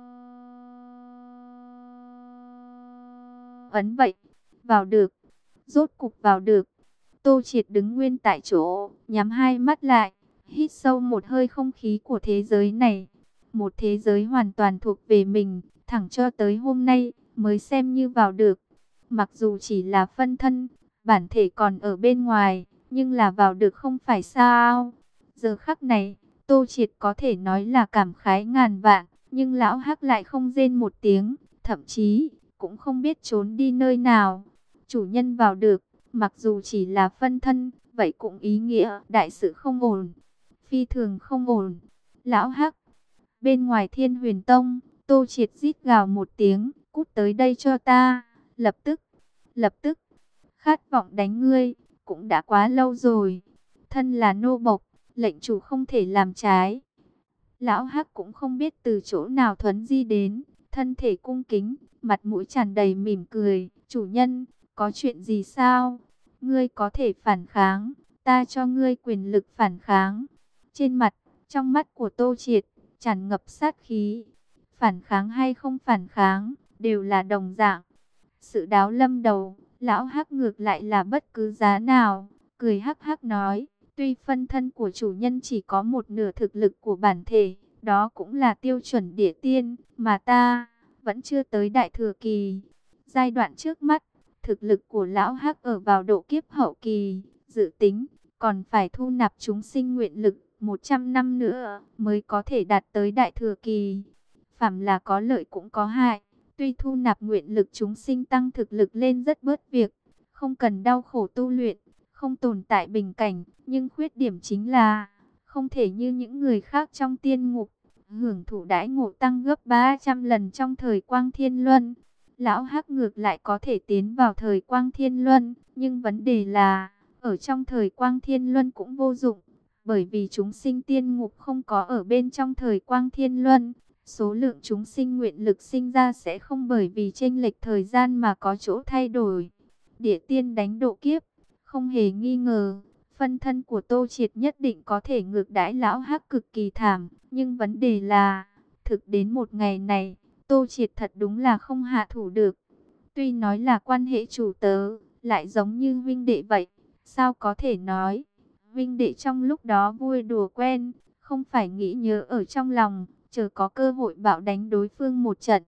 ấn vậy. Vào được, rốt cục vào được. Tô Triệt đứng nguyên tại chỗ, nhắm hai mắt lại, hít sâu một hơi không khí của thế giới này. Một thế giới hoàn toàn thuộc về mình, thẳng cho tới hôm nay mới xem như vào được. Mặc dù chỉ là phân thân, bản thể còn ở bên ngoài, nhưng là vào được không phải sao. Giờ khắc này, Tô Triệt có thể nói là cảm khái ngàn vạn, nhưng lão Hắc lại không rên một tiếng, thậm chí cũng không biết trốn đi nơi nào. Chủ nhân vào được, mặc dù chỉ là phân thân, vậy cũng ý nghĩa đại sự không ổn, phi thường không ổn. Lão Hắc, bên ngoài Thiên Huyền Tông, Tô Triệt rít gào một tiếng, cút tới đây cho ta, lập tức, lập tức, khát vọng đánh ngươi, cũng đã quá lâu rồi. Thân là nô bộc, lệnh chủ không thể làm trái. Lão Hắc cũng không biết từ chỗ nào thuấn di đến, thân thể cung kính, mặt mũi tràn đầy mỉm cười. Chủ nhân, có chuyện gì sao? Ngươi có thể phản kháng, ta cho ngươi quyền lực phản kháng. Trên mặt, trong mắt của Tô Triệt, tràn ngập sát khí. Phản kháng hay không phản kháng, đều là đồng dạng. Sự đáo lâm đầu, lão Hắc ngược lại là bất cứ giá nào, cười hắc hắc nói. Tuy phân thân của chủ nhân chỉ có một nửa thực lực của bản thể, đó cũng là tiêu chuẩn địa tiên, mà ta vẫn chưa tới đại thừa kỳ. Giai đoạn trước mắt, thực lực của lão Hắc ở vào độ kiếp hậu kỳ, dự tính còn phải thu nạp chúng sinh nguyện lực một trăm năm nữa mới có thể đạt tới đại thừa kỳ. Phàm là có lợi cũng có hại, tuy thu nạp nguyện lực chúng sinh tăng thực lực lên rất bớt việc, không cần đau khổ tu luyện, không tồn tại bình cảnh, nhưng khuyết điểm chính là không thể như những người khác trong tiên ngục, hưởng thụ đãi ngộ tăng gấp ba trăm lần trong thời Quang Thiên Luân. Lão Hắc ngược lại có thể tiến vào thời Quang Thiên Luân, nhưng vấn đề là ở trong thời Quang Thiên Luân cũng vô dụng, bởi vì chúng sinh tiên ngục không có ở bên trong thời Quang Thiên Luân. Số lượng chúng sinh nguyện lực sinh ra sẽ không bởi vì chênh lệch thời gian mà có chỗ thay đổi. Địa tiên đánh độ kiếp, không hề nghi ngờ, phân thân của Tô Triệt nhất định có thể ngược đãi lão Hắc cực kỳ thảm. Nhưng vấn đề là, thực đến một ngày này, Tô Triệt thật đúng là không hạ thủ được. Tuy nói là quan hệ chủ tớ, lại giống như huynh đệ vậy. Sao có thể nói, huynh đệ trong lúc đó vui đùa quen, không phải nghĩ nhớ ở trong lòng, chờ có cơ hội bạo đánh đối phương một trận.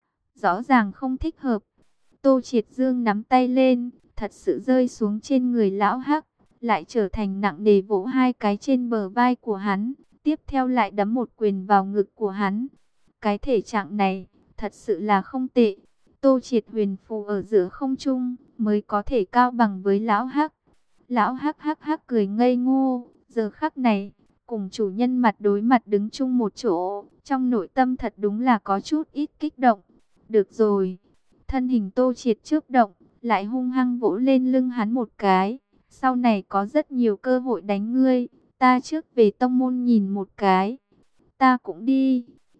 Rõ ràng không thích hợp. Tô Triệt dương nắm tay lên, thật sự rơi xuống trên người lão Hắc, lại trở thành nặng nề vỗ hai cái trên bờ vai của hắn, tiếp theo lại đấm một quyền vào ngực của hắn. Cái thể trạng này, thật sự là không tệ. Tô Triệt huyền phù ở giữa không trung, mới có thể cao bằng với lão Hắc. Lão Hắc hắc hắc cười ngây ngô, giờ khắc này, cùng chủ nhân mặt đối mặt đứng chung một chỗ, trong nội tâm thật đúng là có chút ít kích động. Được rồi, thân hình Tô Triệt chớp động, lại hung hăng vỗ lên lưng hắn một cái. Sau này có rất nhiều cơ hội đánh ngươi, ta trước về tông môn nhìn một cái. Ta cũng đi.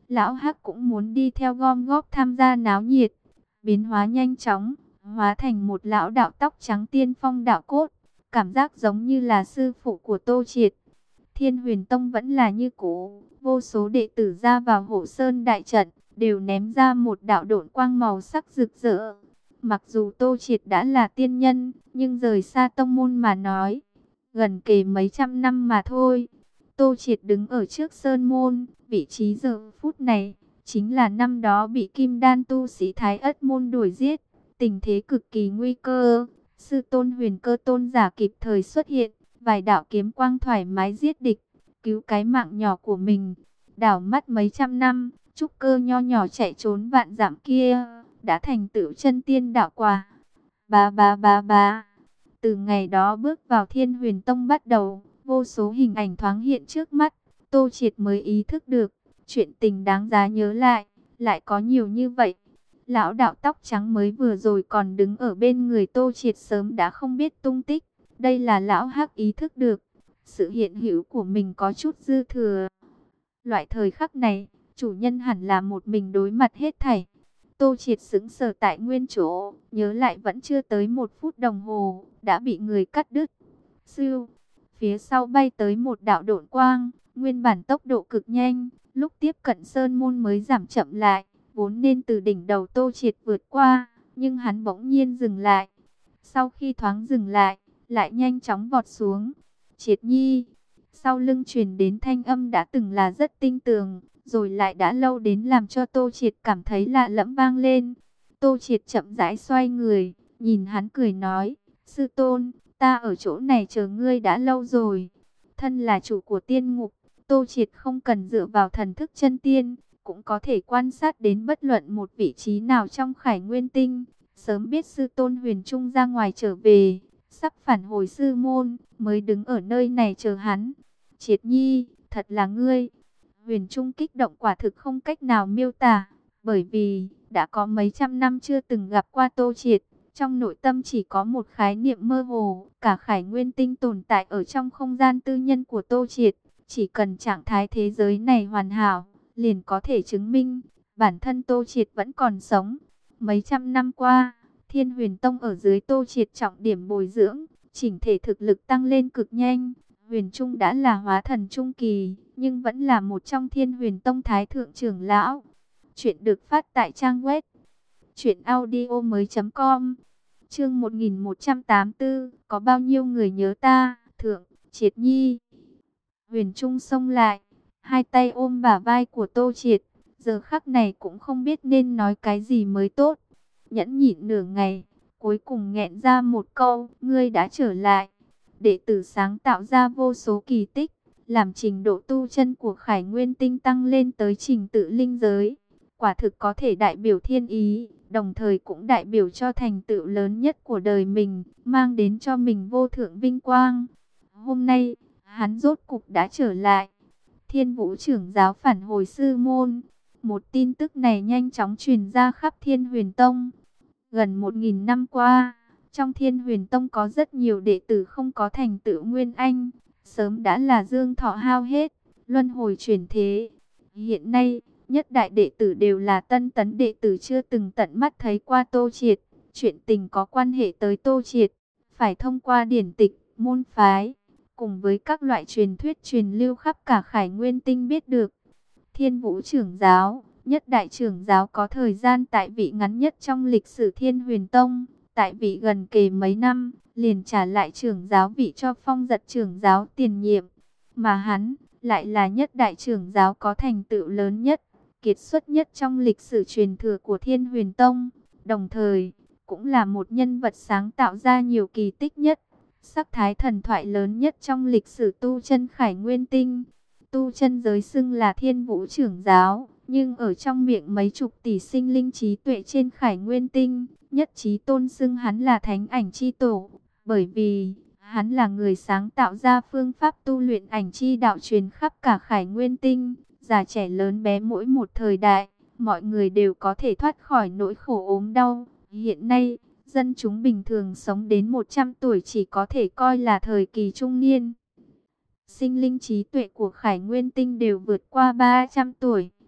Lão Hắc cũng muốn đi theo gom góp tham gia náo nhiệt. Biến hóa nhanh chóng, hóa thành một lão đạo tóc trắng tiên phong đạo cốt, cảm giác giống như là sư phụ của Tô Triệt. Thiên Huyền Tông vẫn là như cũ, vô số đệ tử ra vào Hộ Sơn đại trận, đều ném ra một đạo độn quang màu sắc rực rỡ. Mặc dù Tô Triệt đã là tiên nhân, nhưng rời xa tông môn mà nói, gần kề mấy trăm năm mà thôi. Tô Triệt đứng ở trước sơn môn, vị trí giờ phút này chính là năm đó bị Kim Đan tu sĩ Thái Ất môn đuổi giết, tình thế cực kỳ nguy cơ. Sư tôn Huyền Cơ tôn giả kịp thời xuất hiện, vài đạo kiếm quang thoải mái giết địch, cứu cái mạng nhỏ của mình. Đảo mắt mấy trăm năm, trúc cơ nho nhỏ chạy trốn vạn dặm kia đã thành tựu chân tiên đạo quả. Ba ba ba ba. Từ ngày đó bước vào Thiên Huyền Tông bắt đầu, vô số hình ảnh thoáng hiện trước mắt, Tô Triệt mới ý thức được, chuyện tình đáng giá nhớ lại, lại có nhiều như vậy. Lão đạo tóc trắng mới vừa rồi còn đứng ở bên người Tô Triệt sớm đã không biết tung tích. Đây là lão Hắc ý thức được, sự hiện hữu của mình có chút dư thừa. Loại thời khắc này, chủ nhân hẳn là một mình đối mặt hết thảy. Tô Triệt sững sờ tại nguyên chỗ, nhớ lại vẫn chưa tới một phút đồng hồ, đã bị người cắt đứt. Siêu, phía sau bay tới một đạo độn quang, nguyên bản tốc độ cực nhanh, lúc tiếp cận sơn môn mới giảm chậm lại, vốn nên từ đỉnh đầu Tô Triệt vượt qua, nhưng hắn bỗng nhiên dừng lại. Sau khi thoáng dừng lại, lại nhanh chóng vọt xuống. Triệt Nhi, sau lưng truyền đến thanh âm đã từng là rất tinh tường, rồi lại đã lâu đến làm cho Tô Triệt cảm thấy lạ lẫm vang lên. Tô Triệt chậm rãi xoay người, nhìn hắn cười nói, sư tôn, ta ở chỗ này chờ ngươi đã lâu rồi. Thân là chủ của tiên ngục, Tô Triệt không cần dựa vào thần thức chân tiên, cũng có thể quan sát đến bất luận một vị trí nào trong Khải Nguyên Tinh. Sớm biết sư tôn Huyền Trung ra ngoài trở về, sắp phản hồi sư môn, mới đứng ở nơi này chờ hắn. Triệt Nhi, thật là ngươi. Huyền Trung kích động quả thực không cách nào miêu tả, bởi vì đã có mấy trăm năm chưa từng gặp qua Tô Triệt. Trong nội tâm chỉ có một khái niệm mơ hồ, cả Khải Nguyên Tinh tồn tại ở trong không gian tư nhân của Tô Triệt. Chỉ cần trạng thái thế giới này hoàn hảo, liền có thể chứng minh bản thân Tô Triệt vẫn còn sống. Mấy trăm năm qua, Thiên Huyền Tông ở dưới Tô Triệt trọng điểm bồi dưỡng, chỉnh thể thực lực tăng lên cực nhanh. Huyền Trung đã là hóa thần trung kỳ, nhưng vẫn là một trong Thiên Huyền Tông thái thượng trưởng lão. Chuyện được phát tại trang web truyện audio mới chấm com. Chương một nghìn một trăm tám mươi tư, có bao nhiêu người nhớ ta, Thượng Triệt Nhi. Huyền Trung xông lại, hai tay ôm bả vai của Tô Triệt, giờ khắc này cũng không biết nên nói cái gì mới tốt. Nhẫn nhịn nửa ngày, cuối cùng nghẹn ra một câu, ngươi đã trở lại. Đệ tử sáng tạo ra vô số kỳ tích, làm trình độ tu chân của Khải Nguyên Tinh tăng lên tới trình tự linh giới. Quả thực có thể đại biểu thiên ý, đồng thời cũng đại biểu cho thành tựu lớn nhất của đời mình, mang đến cho mình vô thượng vinh quang. Hôm nay, hắn rốt cục đã trở lại. Thiên Vũ trưởng giáo phản hồi sư môn. Một tin tức này nhanh chóng truyền ra khắp Thiên Huyền Tông. Gần một nghìn năm qua, trong Thiên Huyền Tông có rất nhiều đệ tử không có thành tựu nguyên anh, sớm đã là dương thọ hao hết, luân hồi chuyển thế. Hiện nay, nhất đại đệ tử đều là tân tấn đệ tử chưa từng tận mắt thấy qua Tô Triệt. Chuyện tình có quan hệ tới Tô Triệt, phải thông qua điển tịch, môn phái, cùng với các loại truyền thuyết truyền lưu khắp cả Khải Nguyên Tinh biết được. Thiên Vũ trưởng giáo, nhất đại trưởng giáo có thời gian tại vị ngắn nhất trong lịch sử Thiên Huyền Tông, tại vị gần kề mấy năm, liền trả lại trưởng giáo vị cho Phong Giật trưởng giáo tiền nhiệm. Mà hắn, lại là nhất đại trưởng giáo có thành tựu lớn nhất, kiệt xuất nhất trong lịch sử truyền thừa của Thiên Huyền Tông, đồng thời, cũng là một nhân vật sáng tạo ra nhiều kỳ tích nhất, sắc thái thần thoại lớn nhất trong lịch sử tu chân Khải Nguyên Tinh. Tu chân giới xưng là Thiên Vũ trưởng giáo, nhưng ở trong miệng mấy chục tỷ sinh linh trí tuệ trên Khải Nguyên Tinh, nhất trí tôn xưng hắn là Thánh Ảnh Chi Tổ, bởi vì hắn là người sáng tạo ra phương pháp tu luyện ảnh chi đạo truyền khắp cả Khải Nguyên Tinh, già trẻ lớn bé mỗi một thời đại, mọi người đều có thể thoát khỏi nỗi khổ ốm đau. Hiện nay, dân chúng bình thường sống đến một trăm tuổi chỉ có thể coi là thời kỳ trung niên. Sinh linh trí tuệ của Khải Nguyên Tinh đều vượt qua ba trăm tuổi.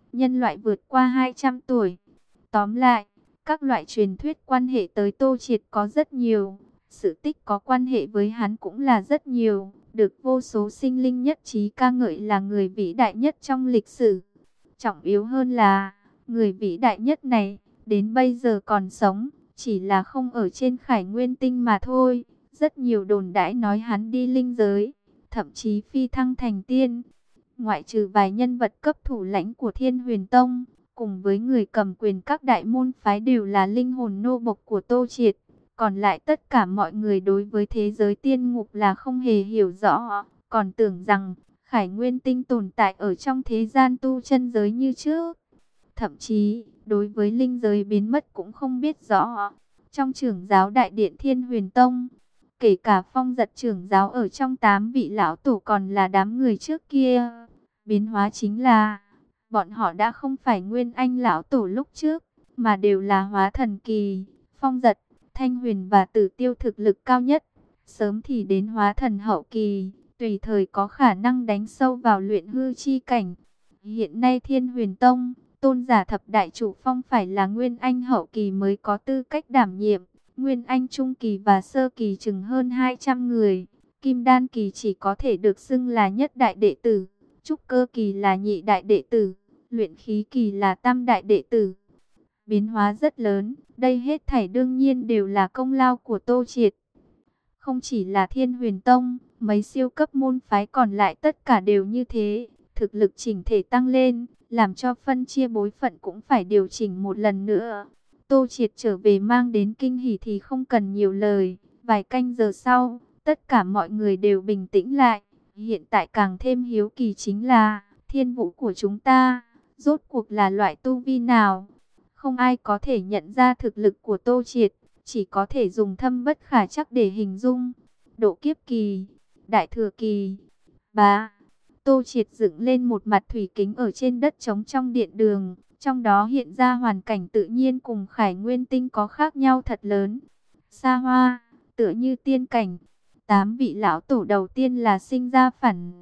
nhân loại vượt qua hai trăm tuổi. Tóm lại, các loại truyền thuyết quan hệ tới Tô Triệt có rất nhiều, sự tích có quan hệ với hắn cũng là rất nhiều, được vô số sinh linh nhất trí ca ngợi là người vĩ đại nhất trong lịch sử. Trọng yếu hơn là, người vĩ đại nhất này, đến bây giờ còn sống, chỉ là không ở trên Khải Nguyên Tinh mà thôi. Rất nhiều đồn đãi nói hắn đi linh giới, thậm chí phi thăng thành tiên. Ngoại trừ vài nhân vật cấp thủ lãnh của Thiên Huyền Tông, cùng với người cầm quyền các đại môn phái đều là linh hồn nô bộc của Tô Triệt. Còn lại tất cả mọi người đối với thế giới tiên ngục là không hề hiểu rõ, còn tưởng rằng Khải Nguyên Tinh tồn tại ở trong thế gian tu chân giới như trước. Thậm chí, đối với linh giới biến mất cũng không biết rõ. Trong trưởng giáo đại điện Thiên Huyền Tông, kể cả Phong Giật trưởng giáo ở trong tám vị lão tổ còn là đám người trước kia. Biến hóa chính là, bọn họ đã không phải Nguyên Anh lão tổ lúc trước, mà đều là hóa thần kỳ. Phong Giật, Thanh Huyền và Tử Tiêu thực lực cao nhất, sớm thì đến hóa thần hậu kỳ, tùy thời có khả năng đánh sâu vào luyện hư chi cảnh. Hiện nay Thiên Huyền Tông, tôn giả thập đại chủ phong phải là Nguyên Anh hậu kỳ mới có tư cách đảm nhiệm. Nguyên Anh trung kỳ và sơ kỳ chừng hơn hai trăm người. Kim đan kỳ chỉ có thể được xưng là nhất đại đệ tử, trúc cơ kỳ là nhị đại đệ tử, luyện khí kỳ là tam đại đệ tử. Biến hóa rất lớn, đây hết thảy đương nhiên đều là công lao của Tô Triệt. Không chỉ là Thiên Huyền Tông, mấy siêu cấp môn phái còn lại tất cả đều như thế. Thực lực chỉnh thể tăng lên, làm cho phân chia bối phận cũng phải điều chỉnh một lần nữa. Tô Triệt trở về mang đến kinh hỉ thì không cần nhiều lời. Vài canh giờ sau, tất cả mọi người đều bình tĩnh lại. Hiện tại càng thêm hiếu kỳ chính là, thiên vũ của chúng ta, rốt cuộc là loại tu vi nào? Không ai có thể nhận ra thực lực của Tô Triệt, chỉ có thể dùng thâm bất khả trắc để hình dung. Độ kiếp kỳ, đại thừa kỳ, bá. Tô Triệt dựng lên một mặt thủy kính ở trên đất trống trong điện đường, trong đó hiện ra hoàn cảnh tự nhiên cùng Khải Nguyên Tinh có khác nhau thật lớn. Xa hoa, tựa như tiên cảnh. Tám vị lão tổ đầu tiên là sinh ra phản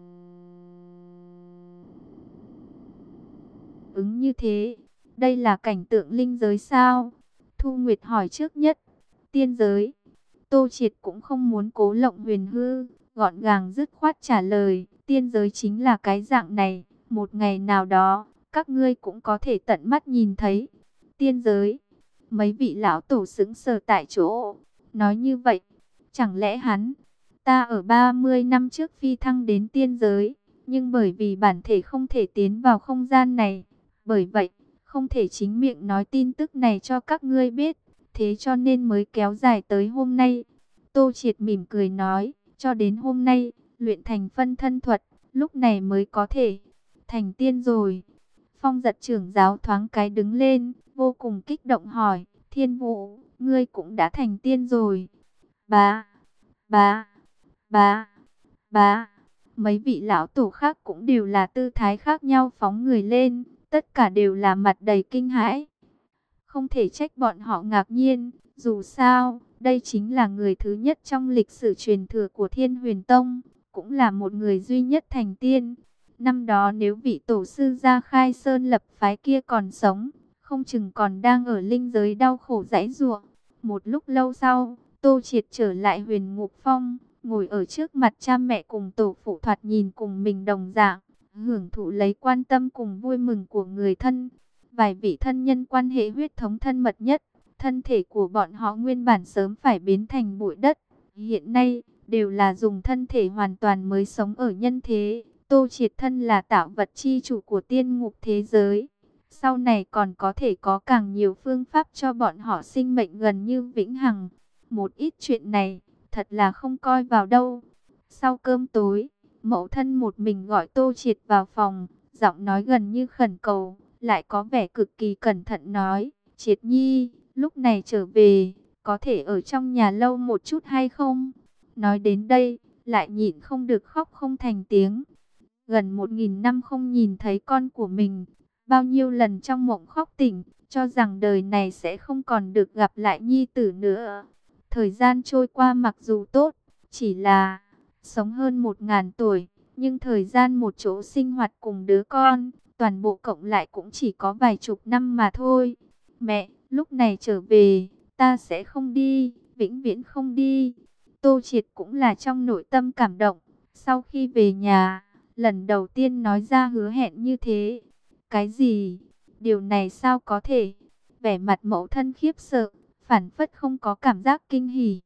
ứng như thế. Đây là cảnh tượng linh giới sao? Thu Nguyệt hỏi trước nhất. Tiên giới. Tô Triệt cũng không muốn cố lộng huyền hư, gọn gàng dứt khoát trả lời. Tiên giới chính là cái dạng này. Một ngày nào đó, các ngươi cũng có thể tận mắt nhìn thấy. Tiên giới. Mấy vị lão tổ sững sờ tại chỗ. Nói như vậy, chẳng lẽ hắn, ta ở ba mươi năm trước phi thăng đến tiên giới, nhưng bởi vì bản thể không thể tiến vào không gian này, bởi vậy, không thể chính miệng nói tin tức này cho các ngươi biết, thế cho nên mới kéo dài tới hôm nay. Tô Triệt mỉm cười nói, cho đến hôm nay, luyện thành phân thân thuật, lúc này mới có thể thành tiên rồi. Phong Giật trưởng giáo thoáng cái đứng lên, vô cùng kích động hỏi, Thiên Vũ, ngươi cũng đã thành tiên rồi. Bá, bá, bá, bá. Mấy vị lão tổ khác cũng đều là tư thái khác nhau phóng người lên, tất cả đều là mặt đầy kinh hãi. Không thể trách bọn họ ngạc nhiên, dù sao, đây chính là người thứ nhất trong lịch sử truyền thừa của Thiên Huyền Tông, cũng là một người duy nhất thành tiên. Năm đó nếu vị tổ sư gia khai sơn lập phái kia còn sống, không chừng còn đang ở linh giới đau khổ giãy giụa. Một lúc lâu sau, Tô Triệt trở lại Huyền Ngục Phong, ngồi ở trước mặt cha mẹ cùng tổ phụ thoạt nhìn cùng mình đồng dạng, hưởng thụ lấy quan tâm cùng vui mừng của người thân. Vài vị thân nhân quan hệ huyết thống thân mật nhất, thân thể của bọn họ nguyên bản sớm phải biến thành bụi đất, hiện nay đều là dùng thân thể hoàn toàn mới sống ở nhân thế. Tô Triệt thân là tạo vật chi chủ của tiên ngục thế giới, sau này còn có thể có càng nhiều phương pháp cho bọn họ sinh mệnh gần như vĩnh hằng. Một ít chuyện này, thật là không coi vào đâu. Sau cơm tối, mẫu thân một mình gọi Tô Triệt vào phòng, giọng nói gần như khẩn cầu, lại có vẻ cực kỳ cẩn thận nói, Triệt nhi, lúc này trở về, có thể ở trong nhà lâu một chút hay không? Nói đến đây, lại nhịn không được khóc không thành tiếng. Gần một nghìn năm không nhìn thấy con của mình, bao nhiêu lần trong mộng khóc tỉnh, cho rằng đời này sẽ không còn được gặp lại nhi tử nữa. Thời gian trôi qua mặc dù tốt, chỉ là sống hơn một ngàn tuổi, nhưng thời gian một chỗ sinh hoạt cùng đứa con, toàn bộ cộng lại cũng chỉ có vài chục năm mà thôi. Mẹ, lúc này trở về, ta sẽ không đi, vĩnh viễn không đi. Tô Triệt cũng là trong nội tâm cảm động. Sau khi về nhà, lần đầu tiên nói ra hứa hẹn như thế. Cái gì? Điều này sao có thể? Vẻ mặt mẫu thân khiếp sợ, phản phất không có cảm giác kinh hỉ.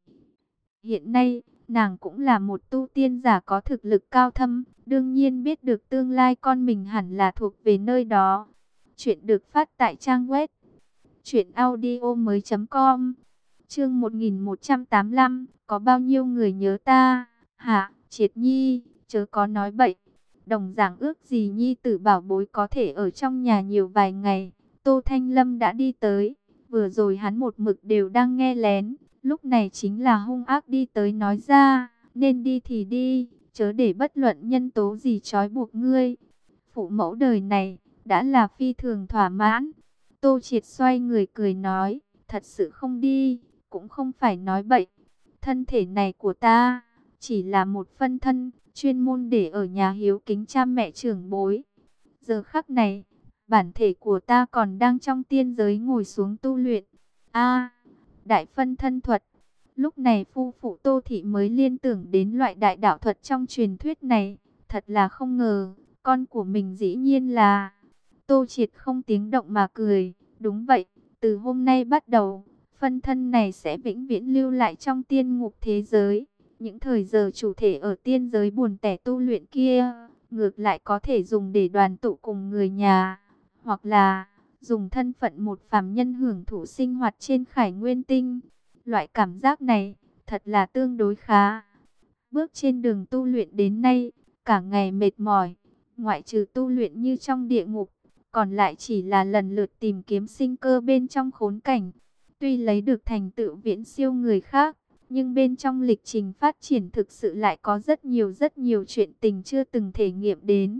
Hiện nay, nàng cũng là một tu tiên giả có thực lực cao thâm, đương nhiên biết được tương lai con mình hẳn là thuộc về nơi đó. Chuyện được phát tại trang web truyện audio mới chấm com. Chương một nghìn một trăm tám mươi lăm, có bao nhiêu người nhớ ta? Hả, Triệt Nhi, chớ có nói bậy. Đồng giảng ước gì nhi tử bảo bối có thể ở trong nhà nhiều vài ngày. Tô Thanh Lâm đã đi tới, vừa rồi hắn một mực đều đang nghe lén, lúc này chính là hung ác đi tới nói ra, nên đi thì đi, chớ để bất luận nhân tố gì trói buộc ngươi. Phụ mẫu đời này, đã là phi thường thỏa mãn. Tô Triệt xoay người cười nói, thật sự không đi, cũng không phải nói bậy. Thân thể này của ta, chỉ là một phân thân, chuyên môn để ở nhà hiếu kính cha mẹ trưởng bối. Giờ khắc này, bản thể của ta còn đang trong tiên giới ngồi xuống tu luyện. A, đại phân thân thuật. Lúc này phu phụ Tô Thị mới liên tưởng đến loại đại đạo thuật trong truyền thuyết này. Thật là không ngờ, con của mình dĩ nhiên là... Tô Triệt không tiếng động mà cười. Đúng vậy, từ hôm nay bắt đầu, phân thân này sẽ vĩnh viễn lưu lại trong tiên ngục thế giới. Những thời giờ chủ thể ở tiên giới buồn tẻ tu luyện kia, ngược lại có thể dùng để đoàn tụ cùng người nhà, hoặc là dùng thân phận một phàm nhân hưởng thụ sinh hoạt trên Khải Nguyên Tinh. Loại cảm giác này thật là tương đối khá. Bước trên đường tu luyện đến nay, cả ngày mệt mỏi, ngoại trừ tu luyện như trong địa ngục, còn lại chỉ là lần lượt tìm kiếm sinh cơ bên trong khốn cảnh. Tuy lấy được thành tựu viễn siêu người khác, nhưng bên trong lịch trình phát triển thực sự lại có rất nhiều rất nhiều chuyện tình chưa từng thể nghiệm đến.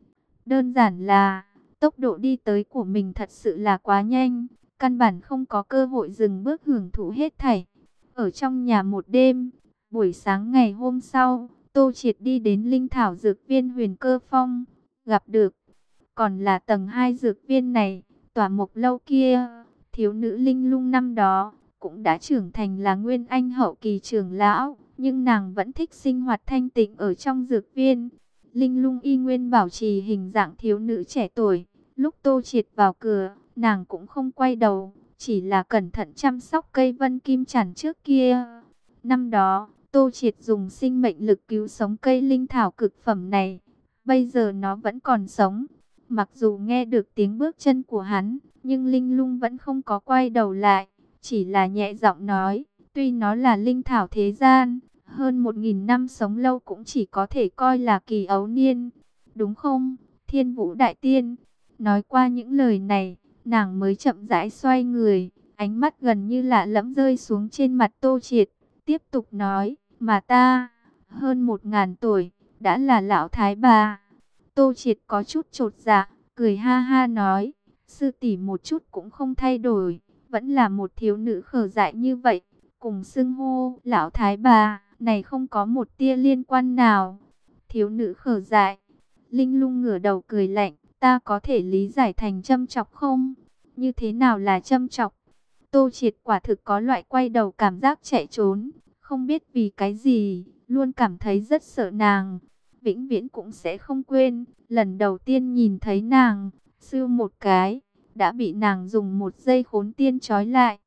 Đơn giản là, tốc độ đi tới của mình thật sự là quá nhanh, căn bản không có cơ hội dừng bước hưởng thụ hết thảy. Ở trong nhà một đêm, buổi sáng ngày hôm sau, Tô Triệt đi đến Linh Thảo Dược Viên Huyền Cơ Phong, gặp được. Còn là tầng hai dược viên này, tòa mộc lâu kia, thiếu nữ Linh Lung năm đó cũng đã trưởng thành là nguyên anh hậu kỳ trưởng lão, nhưng nàng vẫn thích sinh hoạt thanh tịnh ở trong dược viên. Linh Lung y nguyên bảo trì hình dạng thiếu nữ trẻ tuổi. Lúc Tô Triệt vào cửa, nàng cũng không quay đầu, chỉ là cẩn thận chăm sóc cây vân kim chản trước kia. Năm đó, Tô Triệt dùng sinh mệnh lực cứu sống cây linh thảo cực phẩm này. Bây giờ nó vẫn còn sống. Mặc dù nghe được tiếng bước chân của hắn, nhưng Linh Lung vẫn không có quay đầu lại, chỉ là nhẹ giọng nói, tuy nó là linh thảo thế gian, hơn một nghìn năm sống lâu cũng chỉ có thể coi là kỳ ấu niên. Đúng không, Thiên Vũ Đại Tiên? Nói qua những lời này, nàng mới chậm rãi xoay người, ánh mắt gần như lạ lẫm rơi xuống trên mặt Tô Triệt, tiếp tục nói, mà ta, hơn một ngàn tuổi, đã là lão thái bà. Tô Triệt có chút chột dạ, cười ha ha nói, sư tỷ một chút cũng không thay đổi, vẫn là một thiếu nữ khờ dại như vậy, cùng xưng hô lão thái bà, này không có một tia liên quan nào. Thiếu nữ khờ dại, Linh Lung ngửa đầu cười lạnh, ta có thể lý giải thành châm chọc không? Như thế nào là châm chọc? Tô Triệt quả thực có loại quay đầu cảm giác chạy trốn, không biết vì cái gì, luôn cảm thấy rất sợ nàng. Vĩnh viễn cũng sẽ không quên, lần đầu tiên nhìn thấy nàng, sưu một cái, đã bị nàng dùng một dây khốn tiên trói lại.